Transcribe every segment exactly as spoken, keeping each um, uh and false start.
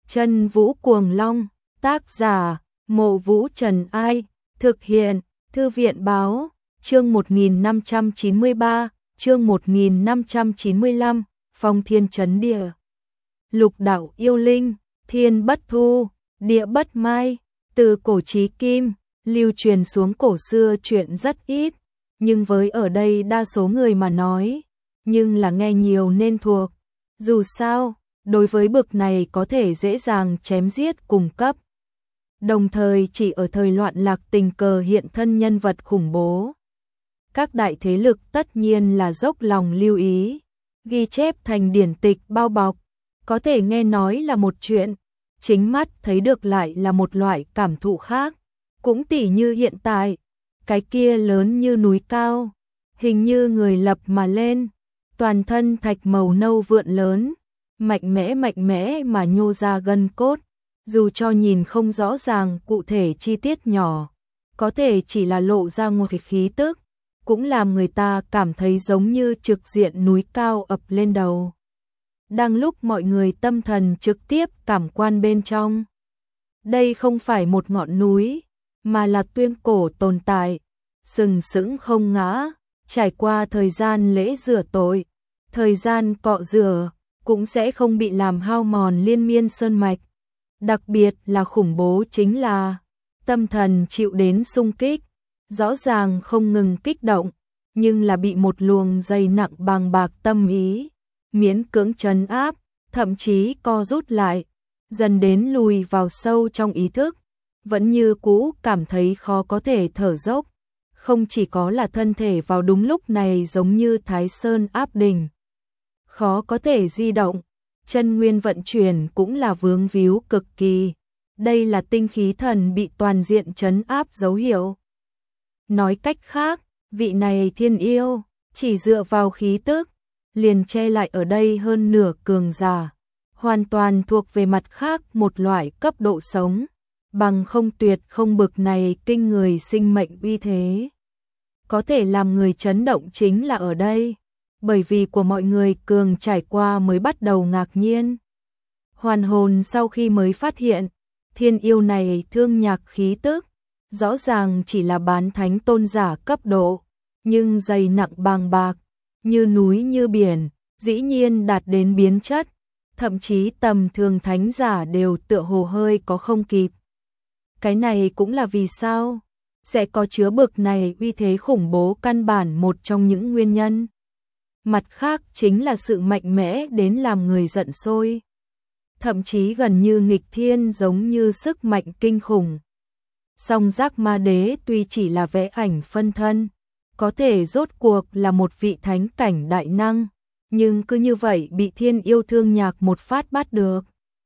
Chân Vũ Cuồng Long, tác giả, Mộ Vũ Trần Ai, thực hiện, Thư viện Báo, chương một nghìn năm trăm chín mươi ba, chương một nghìn năm trăm chín mươi lăm, Phong Thiên Chấn Địa. Lục đạo yêu linh, thiên bất thu, địa bất mai, từ cổ chí kim, lưu truyền xuống cổ xưa chuyện rất ít, nhưng với ở đây đa số người mà nói, nhưng là nghe nhiều nên thuộc. Dù sao, đối với bực này có thể dễ dàng chém giết cùng cấp. Đồng thời chỉ ở thời loạn lạc tình cờ hiện thân nhân vật khủng bố. Các đại thế lực tất nhiên là dốc lòng lưu ý, ghi chép thành điển tịch bao bọc, có thể nghe nói là một chuyện, chính mắt thấy được lại là một loại cảm thụ khác. Cũng tỉ như hiện tại, cái kia lớn như núi cao, hình như người lập mà lên, toàn thân thạch màu nâu vượn lớn, mạnh mẽ mạnh mẽ mà nhô ra gân cốt, dù cho nhìn không rõ ràng cụ thể chi tiết nhỏ, có thể chỉ là lộ ra một khí tức, cũng làm người ta cảm thấy giống như trực diện núi cao ập lên đầu. Đang lúc mọi người tâm thần trực tiếp cảm quan bên trong, đây không phải một ngọn núi, mà là tuyên cổ tồn tại, sừng sững không ngã, trải qua thời gian lễ rửa tội, thời gian cọ rửa, cũng sẽ không bị làm hao mòn liên miên sơn mạch. Đặc biệt là khủng bố chính là tâm thần chịu đến xung kích, rõ ràng không ngừng kích động, nhưng là bị một luồng dày nặng bàng bạc tâm ý, miễn cưỡng trấn áp, thậm chí co rút lại, dần đến lùi vào sâu trong ý thức, vẫn như cũ cảm thấy khó có thể thở dốc. Không chỉ có là thân thể vào đúng lúc này giống như Thái Sơn áp đỉnh, khó có thể di động, chân nguyên vận chuyển cũng là vướng víu cực kỳ. Đây là tinh khí thần bị toàn diện trấn áp dấu hiệu. Nói cách khác, vị này thiên yêu, chỉ dựa vào khí tức, liền che lại ở đây hơn nửa cường giả, hoàn toàn thuộc về mặt khác một loại cấp độ sống, bằng không tuyệt không bực này kinh người sinh mệnh uy thế. Có thể làm người chấn động chính là ở đây, bởi vì của mọi người cường trải qua mới bắt đầu ngạc nhiên. Hoàn hồn sau khi mới phát hiện, thiên yêu này thương nhạc khí tức, rõ ràng chỉ là bán thánh tôn giả cấp độ, nhưng dày nặng bàng bạc, như núi như biển, dĩ nhiên đạt đến biến chất, thậm chí tầm thường thánh giả đều tựa hồ hơi có không kịp. Cái này cũng là vì sao sẽ có chứa bực này uy thế khủng bố căn bản một trong những nguyên nhân. Mặt khác chính là sự mạnh mẽ đến làm người giận sôi, thậm chí gần như nghịch thiên giống như sức mạnh kinh khủng. Song Giác Ma Đế tuy chỉ là vẽ ảnh phân thân, có thể rốt cuộc là một vị thánh cảnh đại năng, nhưng cứ như vậy bị thiên yêu thương nhạc một phát bắt được.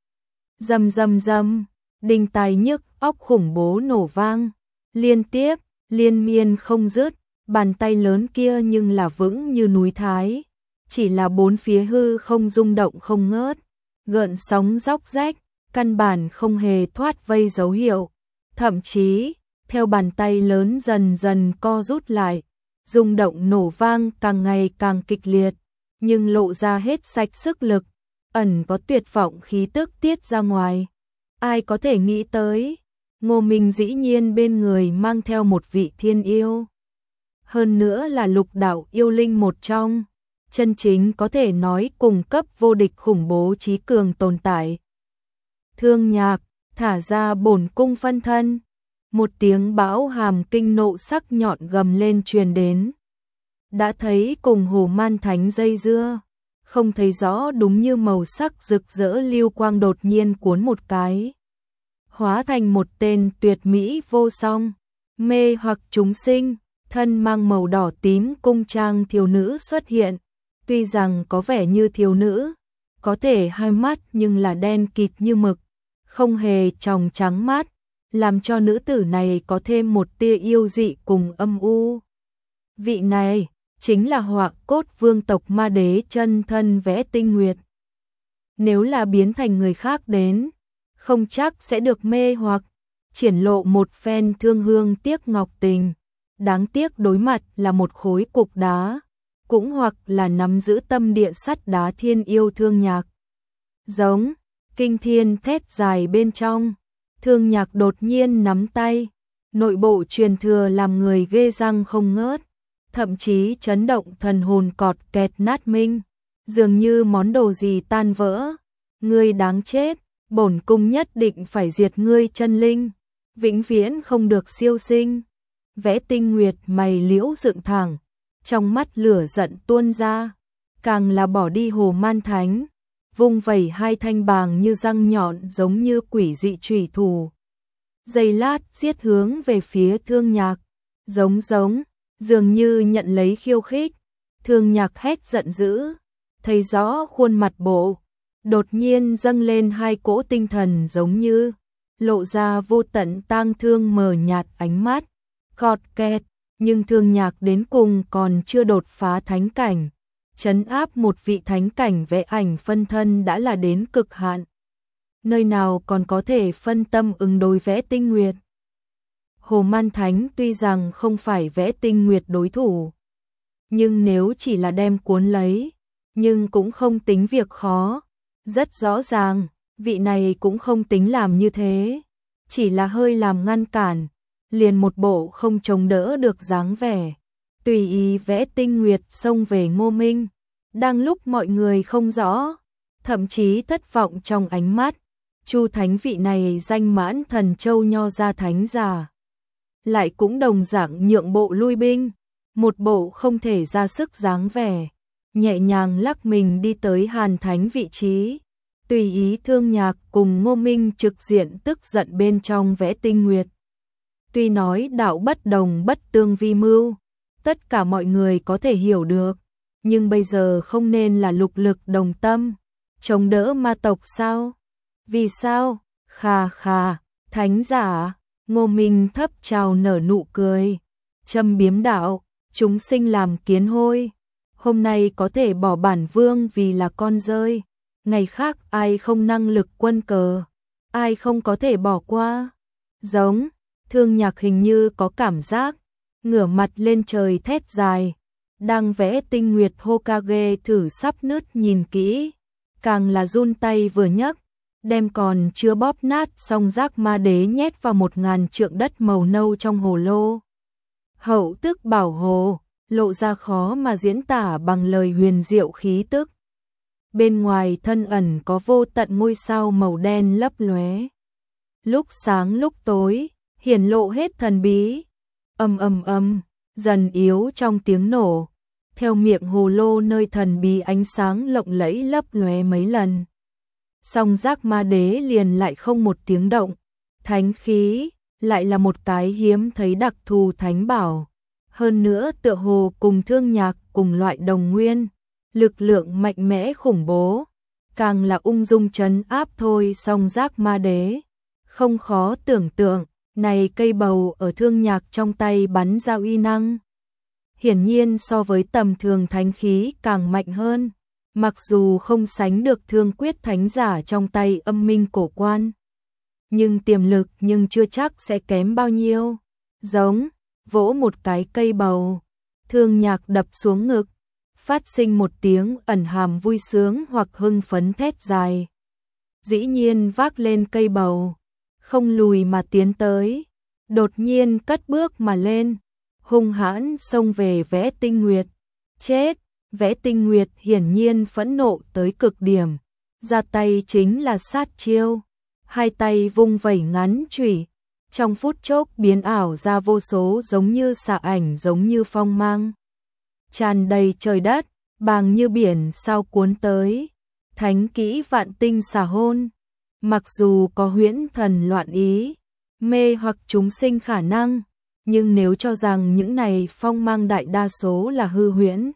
Rầm rầm rầm, đinh tai nhức óc khủng bố nổ vang, liên tiếp, liên miên không dứt, bàn tay lớn kia nhưng là vững như núi Thái, chỉ là bốn phía hư không rung động không ngớt, gợn sóng róc rách, căn bản không hề thoát vây dấu hiệu, thậm chí, theo bàn tay lớn dần dần co rút lại, rung động nổ vang càng ngày càng kịch liệt, nhưng lộ ra hết sạch sức lực, ẩn có tuyệt vọng khí tức tiết ra ngoài. Ai có thể nghĩ tới, Ngô Minh dĩ nhiên bên người mang theo một vị thiên yêu. Hơn nữa là lục đạo yêu linh một trong, chân chính có thể nói cùng cấp vô địch khủng bố trí cường tồn tại. Thương nhạc, thả ra bổn cung phân thân, một tiếng bão hàm kinh nộ sắc nhọn gầm lên truyền đến. Đã thấy cùng Hồ Man Thánh dây dưa, không thấy rõ đúng như màu sắc rực rỡ lưu quang đột nhiên cuốn một cái, hóa thành một tên tuyệt mỹ vô song, mê hoặc chúng sinh, thân mang màu đỏ tím cung trang thiếu nữ xuất hiện. Tuy rằng có vẻ như thiếu nữ, có thể hai mắt nhưng là đen kịt như mực, không hề tròng trắng mắt, làm cho nữ tử này có thêm một tia yêu dị cùng âm u. Vị này chính là Họa Cốt Vương tộc Ma Đế chân thân Vẽ Tinh Nguyệt. Nếu là biến thành người khác đến, không chắc sẽ được mê hoặc, triển lộ một phen thương hương tiếc ngọc tình. Đáng tiếc đối mặt là một khối cục đá, cũng hoặc là nắm giữ tâm địa sắt đá thiên yêu thương nhạc. Giống, kinh thiên thét dài bên trong. Thương Nhạc đột nhiên nắm tay, nội bộ truyền thừa làm người ghê răng không ngớt, thậm chí chấn động thần hồn cọt kẹt nát minh, dường như món đồ gì tan vỡ. Ngươi đáng chết, bổn cung nhất định phải diệt ngươi chân linh, vĩnh viễn không được siêu sinh. Vẽ Tinh Nguyệt mày liễu dựng thẳng, trong mắt lửa giận tuôn ra, càng là bỏ đi Hồ Man Thánh, vung vẩy hai thanh bàng như răng nhọn giống như quỷ dị chủy thủ. Giây lát giết hướng về phía Thương Nhạc, giống giống, dường như nhận lấy khiêu khích. Thương Nhạc hét giận dữ, thấy rõ khuôn mặt bộ, đột nhiên dâng lên hai cỗ tinh thần giống như lộ ra vô tận tang thương mờ nhạt ánh mắt, cọt kẹt, nhưng Thương Nhạc đến cùng còn chưa đột phá thánh cảnh, trấn áp một vị thánh cảnh vẽ ảnh phân thân đã là đến cực hạn. Nơi nào còn có thể phân tâm ứng đối Vẽ Tinh Nguyệt. Hồ Man Thánh tuy rằng không phải Vẽ Tinh Nguyệt đối thủ, nhưng nếu chỉ là đem cuốn lấy, nhưng cũng không tính việc khó. Rất rõ ràng, vị này cũng không tính làm như thế, chỉ là hơi làm ngăn cản, liền một bộ không chống đỡ được dáng vẻ. Tùy ý Vẽ Tinh Nguyệt xông về Ngô Minh, đang lúc mọi người không rõ, thậm chí thất vọng trong ánh mắt, Chu Thánh vị này danh mãn thần châu nho gia thánh giả, lại cũng đồng dạng nhượng bộ lui binh, một bộ không thể ra sức dáng vẻ, nhẹ nhàng lắc mình đi tới Hàn Thánh vị trí, tùy ý Thương Nhạc cùng Ngô Minh trực diện tức giận bên trong Vẽ Tinh Nguyệt. Tuy nói đạo bất đồng bất tương vi mưu, tất cả mọi người có thể hiểu được, nhưng bây giờ không nên là lục lực đồng tâm, chống đỡ ma tộc sao? Vì sao? Khà khà, thánh giả. Ngô Minh thấp chào nở nụ cười, châm biếm đạo, chúng sinh làm kiến hôi, hôm nay có thể bỏ bản vương vì là con rơi, ngày khác ai không năng lực quân cờ, ai không có thể bỏ qua. Giống, Thương Nhạc hình như có cảm giác, ngửa mặt lên trời thét dài, đang Vẽ Tinh Nguyệt Hokage thử sắp nứt nhìn kỹ, càng là run tay vừa nhấc, đem còn chưa bóp nát song giác ma đế nhét vào một ngàn trượng đất màu nâu trong hồ lô. Hậu tức bảo hồ, lộ ra khó mà diễn tả bằng lời huyền diệu khí tức. Bên ngoài thân ẩn có vô tận ngôi sao màu đen lấp lóe. Lúc sáng lúc tối, hiển lộ hết thần bí. Ầm ầm ầm, dần yếu trong tiếng nổ. Theo miệng hồ lô nơi thần bí ánh sáng lộng lẫy lấp lóe mấy lần. Song giác ma đế liền lại không một tiếng động. Thánh khí, lại là một cái hiếm thấy đặc thù thánh bảo. Hơn nữa tựa hồ cùng Thương Nhạc cùng loại đồng nguyên. Lực lượng mạnh mẽ khủng bố. Càng là ung dung trấn áp thôi song giác ma đế. Không khó tưởng tượng, này cây bầu ở Thương Nhạc trong tay bắn ra uy năng. Hiển nhiên so với tầm thường thánh khí càng mạnh hơn. Mặc dù không sánh được Thương Quyết thánh giả trong tay Âm Minh cổ quan, nhưng tiềm lực nhưng chưa chắc sẽ kém bao nhiêu. Giống, vỗ một cái cây bầu, Thương Nhạc đập xuống ngực, phát sinh một tiếng ẩn hàm vui sướng hoặc hưng phấn thét dài. Dĩ nhiên vác lên cây bầu, không lùi mà tiến tới, đột nhiên cất bước mà lên, hung hãn xông về Vẽ Tinh Nguyệt. Chết! Vẽ Tinh Nguyệt hiển nhiên phẫn nộ tới cực điểm, ra tay chính là sát chiêu, hai tay vung vẩy ngắn chủy, trong phút chốc biến ảo ra vô số giống như xạ ảnh giống như phong mang. Tràn đầy trời đất, bàng như biển sao cuốn tới, thánh kỹ vạn tinh xà hôn, mặc dù có huyễn thần loạn ý, mê hoặc chúng sinh khả năng, nhưng nếu cho rằng những này phong mang đại đa số là hư huyễn,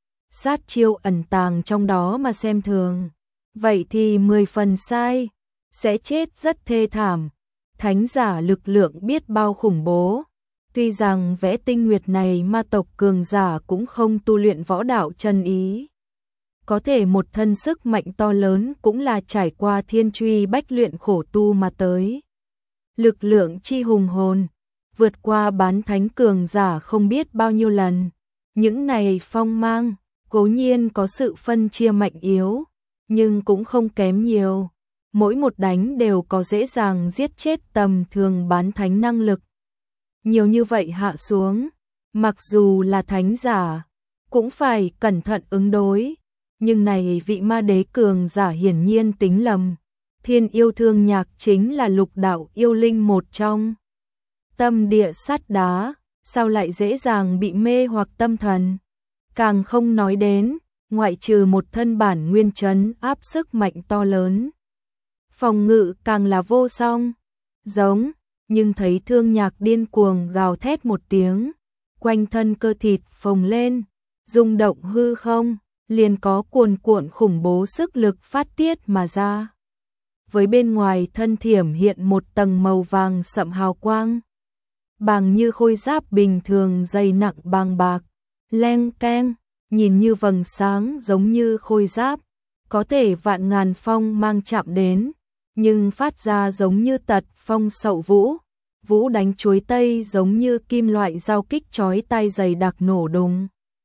sát chiêu ẩn tàng trong đó mà xem thường, vậy thì mười phần sai, sẽ chết rất thê thảm. Thánh giả lực lượng biết bao khủng bố, tuy rằng Vẽ Tinh Nguyệt này ma tộc cường giả cũng không tu luyện võ đạo chân ý, có thể một thân sức mạnh to lớn cũng là trải qua thiên truy bách luyện khổ tu mà tới. Lực lượng chi hùng hồn, vượt qua bán thánh cường giả không biết bao nhiêu lần, những này phong mang cố nhiên có sự phân chia mạnh yếu, nhưng cũng không kém nhiều. mỗi một đánh đều có dễ dàng giết chết tầm thường bán thánh năng lực. Nhiều như vậy hạ xuống, mặc dù là thánh giả, cũng phải cẩn thận ứng đối, nhưng này vị ma đế cường giả hiển nhiên tính lầm. Thiên yêu thương nhạc chính là lục đạo yêu linh một trong. Tâm địa sắt đá, sao lại dễ dàng bị mê hoặc tâm thần. Càng không nói đến, ngoại trừ một thân bản nguyên trấn áp sức mạnh to lớn. Phòng ngự càng là vô song, giống, nhưng thấy thương nhạc điên cuồng gào thét một tiếng, quanh thân cơ thịt phồng lên, rung động hư không, liền có cuồn cuộn khủng bố sức lực phát tiết mà ra. Với bên ngoài thân thiểm hiện một tầng màu vàng sậm hào quang, bằng như khôi giáp bình thường dày nặng bàng bạc, leng keng, nhìn như vầng sáng giống như khôi giáp, có thể vạn ngàn phong mang chạm đến, nhưng phát ra giống như tật phong sậu vũ, vũ đánh chuối tây giống như kim loại giao kích chói tai dày đặc nổ đùng.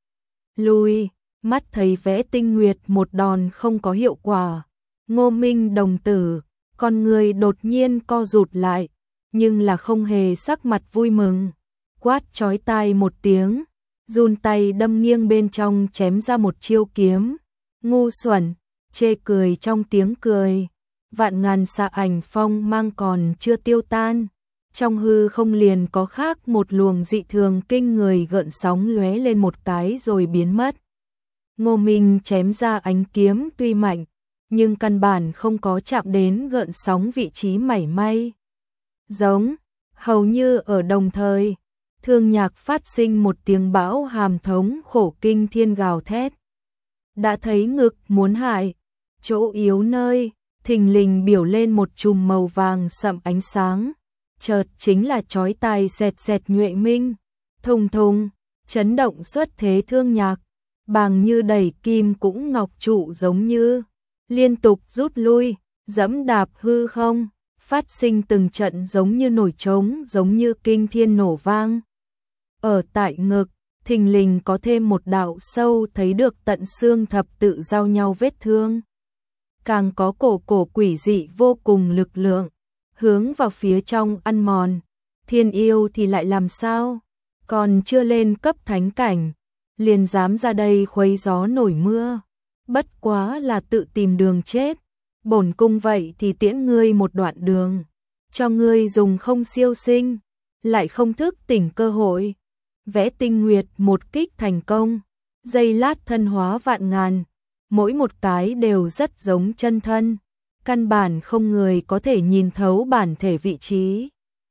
Lui, mắt thấy vẽ tinh nguyệt một đòn không có hiệu quả, Ngô Minh đồng tử, con người đột nhiên co rụt lại, nhưng là không hề sắc mặt vui mừng, quát chói tai một tiếng, run tay đâm nghiêng bên trong chém ra một chiêu kiếm, ngu xuẩn, chê cười trong tiếng cười, vạn ngàn xạ ảnh phong mang còn chưa tiêu tan, trong hư không liền có khác một luồng dị thường kinh người gợn sóng lóe lên một cái rồi biến mất. Ngô Minh chém ra ánh kiếm tuy mạnh, nhưng căn bản không có chạm đến gợn sóng vị trí mảy may. Giống, hầu như ở đồng thời, thương nhạc phát sinh một tiếng bão hàm thống khổ kinh thiên gào thét. Đã thấy ngực muốn hại, chỗ yếu nơi, thình lình biểu lên một chùm màu vàng sậm ánh sáng, chợt chính là chói tai xẹt xẹt nhuệ minh, thùng thùng, chấn động xuất thế thương nhạc, bàng như đẩy kim cũng ngọc trụ giống như, liên tục rút lui, dẫm đạp hư không, phát sinh từng trận giống như nổi trống giống như kinh thiên nổ vang. Ở tại ngực, thình lình có thêm một đạo sâu thấy được tận xương thập tự giao nhau vết thương. Càng có cổ cổ quỷ dị vô cùng lực lượng, hướng vào phía trong ăn mòn. Thiên yêu thì lại làm sao? Còn chưa lên cấp thánh cảnh, liền dám ra đây khuấy gió nổi mưa. Bất quá là tự tìm đường chết. Bổn cung vậy thì tiễn ngươi một đoạn đường, cho ngươi dùng không siêu sinh, lại không thức tỉnh cơ hội. Vẽ tinh nguyệt một kích thành công, giây lát thân hóa vạn ngàn, mỗi một cái đều rất giống chân thân, căn bản không người có thể nhìn thấu bản thể vị trí.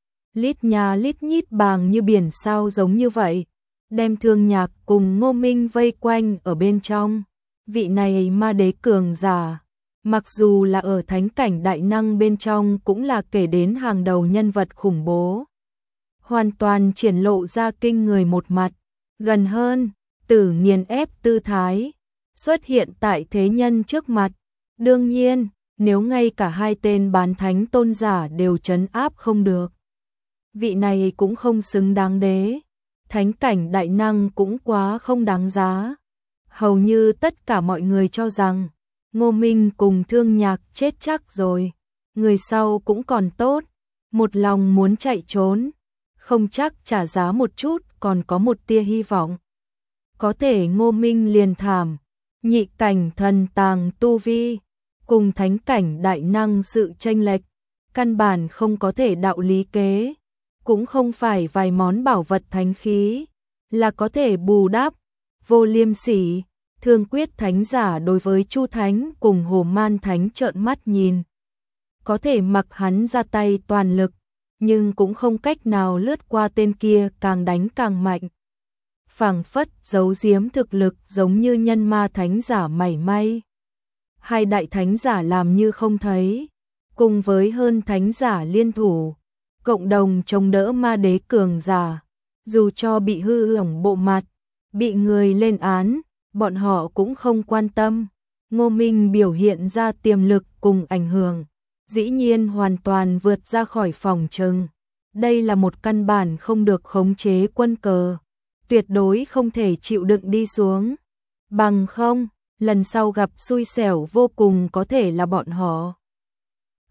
Lít nhà lít nhít bàng như biển sao giống như vậy, đem thương nhạc cùng Ngô Minh vây quanh ở bên trong. Vị này ma đế cường giả, mặc dù là ở thánh cảnh đại năng bên trong cũng là kể đến hàng đầu nhân vật khủng bố. Hoàn toàn triển lộ ra kinh người một mặt, gần hơn, tử nghiền ép tư thái, xuất hiện tại thế nhân trước mặt. Đương nhiên, nếu ngay cả hai tên bán thánh tôn giả đều trấn áp không được, vị này cũng không xứng đáng đế. Thánh cảnh đại năng cũng quá không đáng giá. Hầu như tất cả mọi người cho rằng Ngô Minh cùng thương nhạc chết chắc rồi, người sau cũng còn tốt, một lòng muốn chạy trốn, không chắc trả giá một chút còn có một tia hy vọng. Có thể Ngô Minh liền thảm, nhị cảnh thần tàng tu vi, cùng thánh cảnh đại năng sự chênh lệch, căn bản không có thể đạo lý kế, cũng không phải vài món bảo vật thánh khí là có thể bù đắp. Vô Liêm Sỉ, Thương Quyết thánh giả đối với Chu Thánh cùng Hồ Man thánh trợn mắt nhìn, có thể mặc hắn ra tay toàn lực, nhưng cũng không cách nào lướt qua tên kia càng đánh càng mạnh. Phảng phất giấu giếm thực lực giống như nhân ma thánh giả mảy may. Hai đại thánh giả làm như không thấy, cùng với hơn thánh giả liên thủ, cộng đồng chống đỡ ma đế cường giả, dù cho bị hư hỏng bộ mặt, bị người lên án, bọn họ cũng không quan tâm. Ngô Minh biểu hiện ra tiềm lực cùng ảnh hưởng, dĩ nhiên hoàn toàn vượt ra khỏi phòng trừng. Đây là một căn bản không được khống chế quân cờ, tuyệt đối không thể chịu đựng đi xuống. Bằng không, lần sau gặp xui xẻo vô cùng có thể là bọn họ.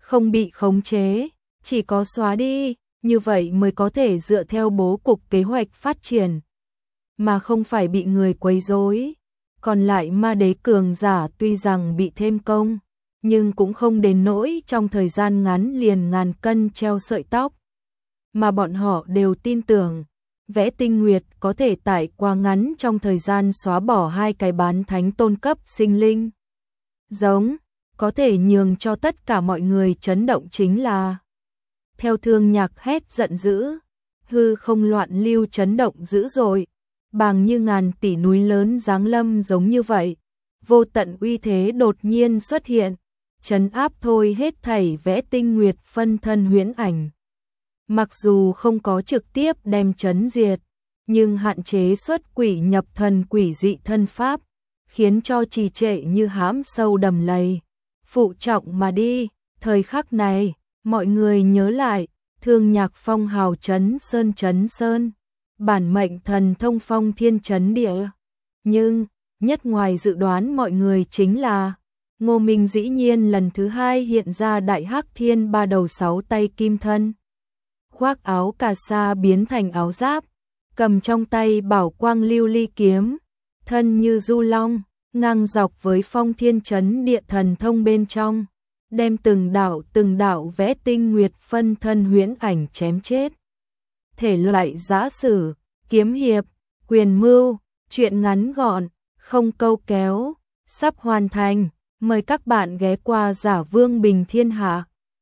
không bị khống chế, chỉ có xóa đi, như vậy mới có thể dựa theo bố cục kế hoạch phát triển, mà không phải bị người quấy rối. Còn lại ma đế cường giả tuy rằng bị thêm công, nhưng cũng không đến nỗi trong thời gian ngắn liền ngàn cân treo sợi tóc, mà bọn họ đều tin tưởng Vẽ Tinh Nguyệt có thể tại qua ngắn trong thời gian xóa bỏ hai cái bán thánh tôn cấp sinh linh. Giống, có thể nhường cho tất cả mọi người chấn động chính là theo Thương Nhạc hét giận dữ, hư không loạn lưu chấn động dữ dội, bàng như ngàn tỷ núi lớn giáng lâm giống như vậy, vô tận uy thế đột nhiên xuất hiện, trấn áp thôi hết thảy Vẽ Tinh Nguyệt phân thân huyễn ảnh. Mặc dù không có trực tiếp đem chấn diệt, nhưng hạn chế xuất quỷ nhập thần quỷ dị thân pháp, khiến cho trì trệ như hãm sâu đầm lầy. Phụ trọng mà đi, thời khắc này, mọi người nhớ lại, Thương Nhạc phong hào chấn sơn chấn sơn, bản mệnh thần thông phong thiên chấn địa. Nhưng, nhất ngoài dự đoán mọi người chính là, Ngô Minh dĩ nhiên lần thứ hai hiện ra đại hắc thiên ba đầu sáu tay kim thân. Khoác áo cà sa biến thành áo giáp, cầm trong tay bảo quang lưu ly kiếm, thân như du long, ngang dọc với phong thiên chấn địa thần thông bên trong, đem từng đạo từng đạo Vẽ Tinh Nguyệt phân thân huyễn ảnh chém chết. Thể loại giã sử, kiếm hiệp, quyền mưu, truyện ngắn gọn, không câu kéo, sắp hoàn thành, mời các bạn ghé qua Giả Vương Bình Thiên Hạ.